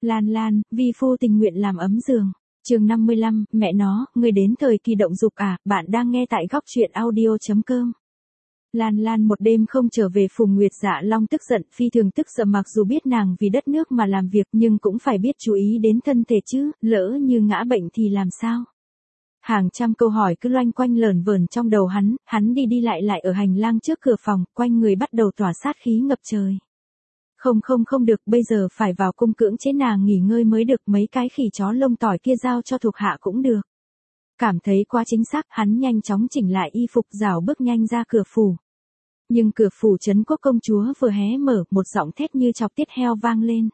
Lan Lan, vi phu tình nguyện làm ấm giường. Chương 55, mẹ nó, người đến thời kỳ động dục à, bạn đang nghe tại góc truyện audio.com. Lan Lan một đêm không trở về, Phùng Nguyệt Dạ Long tức giận, phi thường tức giận, mặc dù biết nàng vì đất nước mà làm việc nhưng cũng phải biết chú ý đến thân thể chứ, lỡ như ngã bệnh thì làm sao? Hàng trăm câu hỏi cứ loanh quanh lởn vởn trong đầu hắn đi đi lại ở hành lang trước cửa phòng, quanh người bắt đầu tỏa sát khí ngập trời. Không được, bây giờ phải vào cung cưỡng chế nàng nghỉ ngơi mới được, mấy cái khỉ chó lông tỏi kia giao cho thuộc hạ cũng được. Cảm thấy quá chính xác, hắn nhanh chóng chỉnh lại y phục, rảo bước nhanh ra cửa phủ. Nhưng cửa phủ Trấn Quốc công chúa vừa hé mở, một giọng thét như chọc tiết heo vang lên.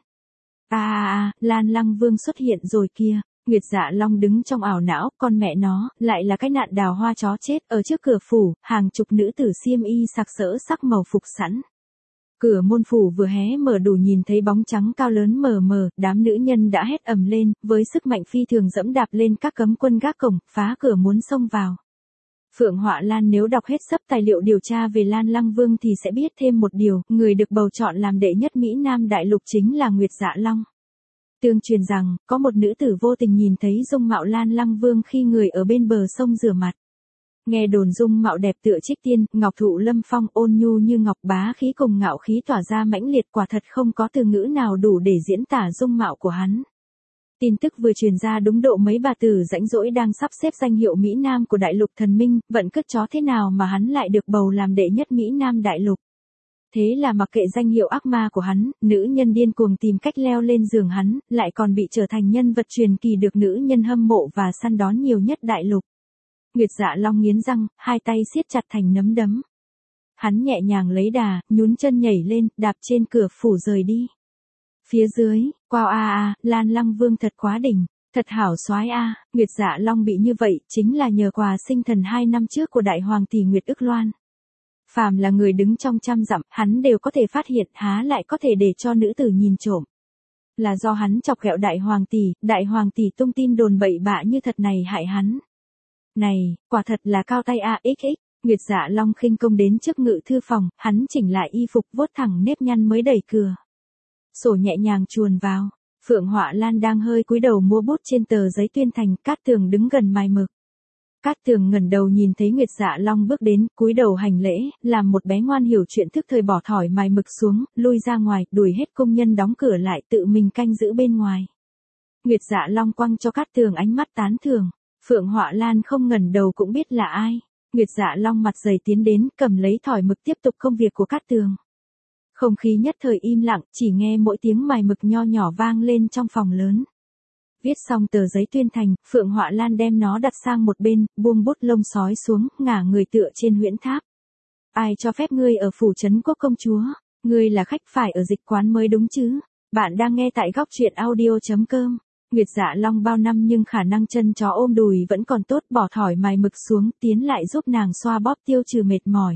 Lan Lăng Vương xuất hiện rồi kìa. Nguyệt Dạ Long đứng trong ảo não, con mẹ nó, lại là cái nạn đào hoa chó chết, ở trước cửa phủ, hàng chục nữ tử xiêm y sặc sỡ sắc màu phục sẵn. Cửa môn phủ vừa hé mở đủ nhìn thấy bóng trắng cao lớn mờ mờ, đám nữ nhân đã hét ầm lên, với sức mạnh phi thường dẫm đạp lên các cấm quân gác cổng, phá cửa muốn xông vào. Phượng Họa Lan nếu đọc hết sấp tài liệu điều tra về Lan Lăng Vương thì sẽ biết thêm một điều, người được bầu chọn làm đệ nhất Mỹ Nam đại lục chính là Nguyệt Dạ Long. Tương truyền rằng, có một nữ tử vô tình nhìn thấy dung mạo Lan Lăng Vương khi người ở bên bờ sông rửa mặt. Nghe đồn dung mạo đẹp tựa trích tiên, ngọc thụ lâm phong, ôn nhu như ngọc, bá khí cùng ngạo khí tỏa ra mãnh liệt, quả thật không có từ ngữ nào đủ để diễn tả dung mạo của hắn. Tin tức vừa truyền ra đúng độ mấy bà tử rãnh rỗi đang sắp xếp danh hiệu Mỹ Nam của đại lục thần minh, vận cất chó thế nào mà hắn lại được bầu làm đệ nhất Mỹ Nam đại lục. Thế là mặc kệ danh hiệu ác ma của hắn, nữ nhân điên cuồng tìm cách leo lên giường hắn, lại còn bị trở thành nhân vật truyền kỳ được nữ nhân hâm mộ và săn đón nhiều nhất đại lục. Nguyệt Dạ Long nghiến răng, hai tay siết chặt thành nắm đấm. Hắn nhẹ nhàng lấy đà, nhún chân nhảy lên, đạp trên cửa phủ rời đi. Phía dưới, wow Lan Lăng Vương thật quá đỉnh, thật hảo soái a. Nguyệt Dạ Long bị như vậy, chính là nhờ quà sinh thần 2 năm trước của đại hoàng tỷ Nguyệt Ức Loan. Phàm là người đứng trong trăm dặm, hắn đều có thể phát hiện, há lại có thể để cho nữ tử nhìn trộm. Là do hắn chọc ghẹo đại hoàng tỷ tung tin đồn bậy bạ như thật này hại hắn. Này, quả thật là cao tay AXX. Nguyệt Dạ Long khinh công đến trước ngự thư phòng, hắn chỉnh lại y phục, vuốt thẳng nếp nhăn mới đẩy cửa sổ nhẹ nhàng chuồn vào. Phượng Họa Lan đang hơi cúi đầu mua bút trên tờ giấy tuyên thành, Cát Tường đứng gần mài mực. Cát Tường ngẩng đầu nhìn thấy Nguyệt Dạ Long bước đến, cúi đầu hành lễ, làm một bé ngoan hiểu chuyện thức thời bỏ thỏi mài mực xuống, lui ra ngoài, đuổi hết công nhân đóng cửa lại, tự mình canh giữ bên ngoài. Nguyệt Dạ Long quăng cho Cát Tường ánh mắt tán thưởng. Phượng Họa Lan không ngẩng đầu cũng biết là ai. Nguyệt Dạ Long mặt dày tiến đến, cầm lấy thỏi mực tiếp tục công việc của Cát Tường. Không khí nhất thời im lặng, chỉ nghe mỗi tiếng mài mực nho nhỏ vang lên trong phòng lớn. Viết xong tờ giấy tuyên thành, Phượng Họa Lan đem nó đặt sang một bên, buông bút lông sói xuống, ngả người tựa trên huyễn tháp. Ai cho phép ngươi ở phủ Trấn Quốc công chúa? Ngươi là khách phải ở dịch quán mới đúng chứ? Bạn đang nghe tại góc truyện audio.com. Nguyệt Dạ Long bao năm nhưng khả năng chân chó ôm đùi vẫn còn tốt, bỏ thỏi mài mực xuống, tiến lại giúp nàng xoa bóp tiêu trừ mệt mỏi.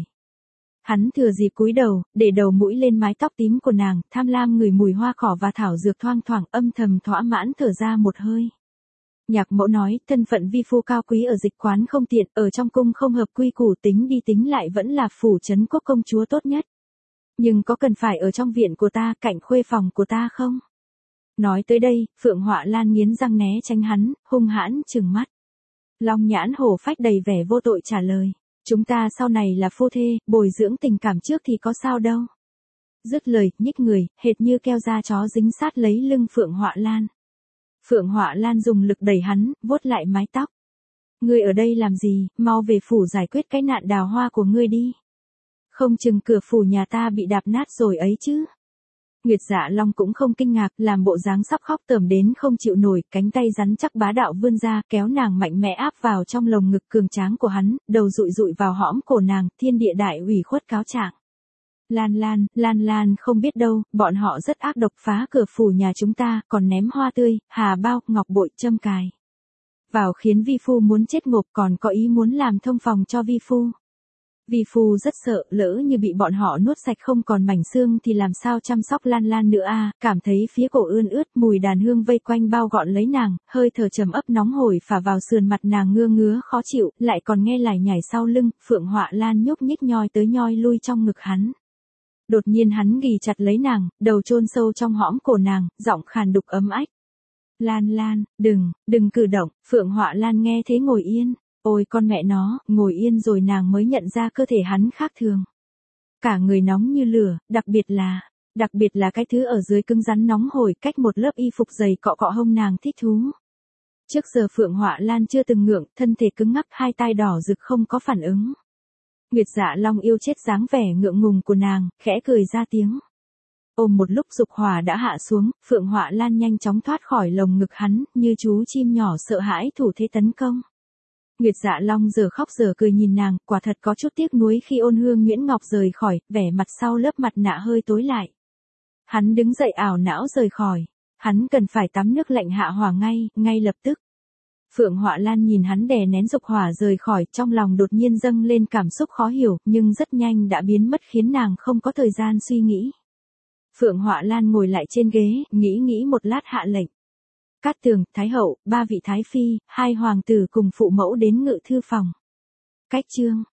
Hắn thừa dịp cúi đầu, để đầu mũi lên mái tóc tím của nàng, tham lam ngửi mùi hoa cỏ và thảo dược thoang thoảng, âm thầm thỏa mãn thở ra một hơi. Nhạc Mẫu nói, thân phận vi phu cao quý ở dịch quán không tiện, ở trong cung không hợp quy củ, tính đi tính lại vẫn là phủ Trấn Quốc công chúa tốt nhất. Nhưng có cần phải ở trong viện của ta, cạnh khuê phòng của ta không? Nói tới đây, Phượng Họa Lan nghiến răng né tránh hắn, hung hãn trừng mắt. Long nhãn hổ phách đầy vẻ vô tội trả lời. Chúng ta sau này là phu thê, bồi dưỡng tình cảm trước thì có sao đâu. Dứt lời, nhích người, hệt như keo da chó dính sát lấy lưng Phượng Họa Lan. Phượng Họa Lan dùng lực đẩy hắn, vuốt lại mái tóc. Ngươi ở đây làm gì, mau về phủ giải quyết cái nạn đào hoa của ngươi đi. Không chừng cửa phủ nhà ta bị đạp nát rồi ấy chứ. Nguyệt Dạ Long cũng không kinh ngạc, làm bộ dáng sắp khóc tởm đến không chịu nổi, cánh tay rắn chắc bá đạo vươn ra, kéo nàng mạnh mẽ áp vào trong lồng ngực cường tráng của hắn, đầu dụi dụi vào hõm cổ nàng, thiên địa đại ủy khuất cáo trạng. Lan Lan không biết đâu, bọn họ rất ác độc, phá cửa phủ nhà chúng ta, còn ném hoa tươi, hà bao, ngọc bội, châm cài vào khiến vi phu muốn chết ngộp, còn có ý muốn làm thông phòng cho vi phu. Vi phu rất sợ, lỡ như bị bọn họ nuốt sạch không còn mảnh xương thì làm sao chăm sóc Lan Lan nữa cảm thấy phía cổ ươn ướt, mùi đàn hương vây quanh bao gọn lấy nàng, hơi thở trầm ấp nóng hổi phả vào sườn mặt nàng ngứa khó chịu, lại còn nghe lải nhải sau lưng, Phượng Họa Lan nhúc nhích nhoi tới nhoi lui trong ngực hắn. Đột nhiên hắn ghì chặt lấy nàng, đầu chôn sâu trong hõm cổ nàng, giọng khàn đục ấm ách. Lan Lan, đừng cử động. Phượng Họa Lan nghe thế ngồi yên. Ôi con mẹ nó, ngồi yên rồi nàng mới nhận ra cơ thể hắn khác thường. Cả người nóng như lửa, đặc biệt là cái thứ ở dưới cứng rắn nóng hổi, cách một lớp y phục dày cọ cọ hông nàng thích thú. Trước giờ Phượng Họa Lan chưa từng ngượng, thân thể cứng ngắc, hai tai đỏ rực không có phản ứng. Nguyệt Dạ Long yêu chết dáng vẻ ngượng ngùng của nàng, khẽ cười ra tiếng. Ôm một lúc dục hỏa đã hạ xuống, Phượng Họa Lan nhanh chóng thoát khỏi lồng ngực hắn, như chú chim nhỏ sợ hãi thủ thế tấn công. Nguyệt Dạ Long giờ khóc giờ cười nhìn nàng, quả thật có chút tiếc nuối khi Ôn Hương Nguyễn Ngọc rời khỏi, vẻ mặt sau lớp mặt nạ hơi tối lại. Hắn đứng dậy ảo não rời khỏi. Hắn cần phải tắm nước lạnh hạ hỏa ngay lập tức. Phượng Họa Lan nhìn hắn đè nén dục hỏa rời khỏi, trong lòng đột nhiên dâng lên cảm xúc khó hiểu, nhưng rất nhanh đã biến mất khiến nàng không có thời gian suy nghĩ. Phượng Họa Lan ngồi lại trên ghế, nghĩ một lát hạ lệnh. Cát Tường, Thái Hậu, 3 vị Thái Phi, 2 hoàng tử cùng phụ mẫu đến ngự thư phòng. Cách chương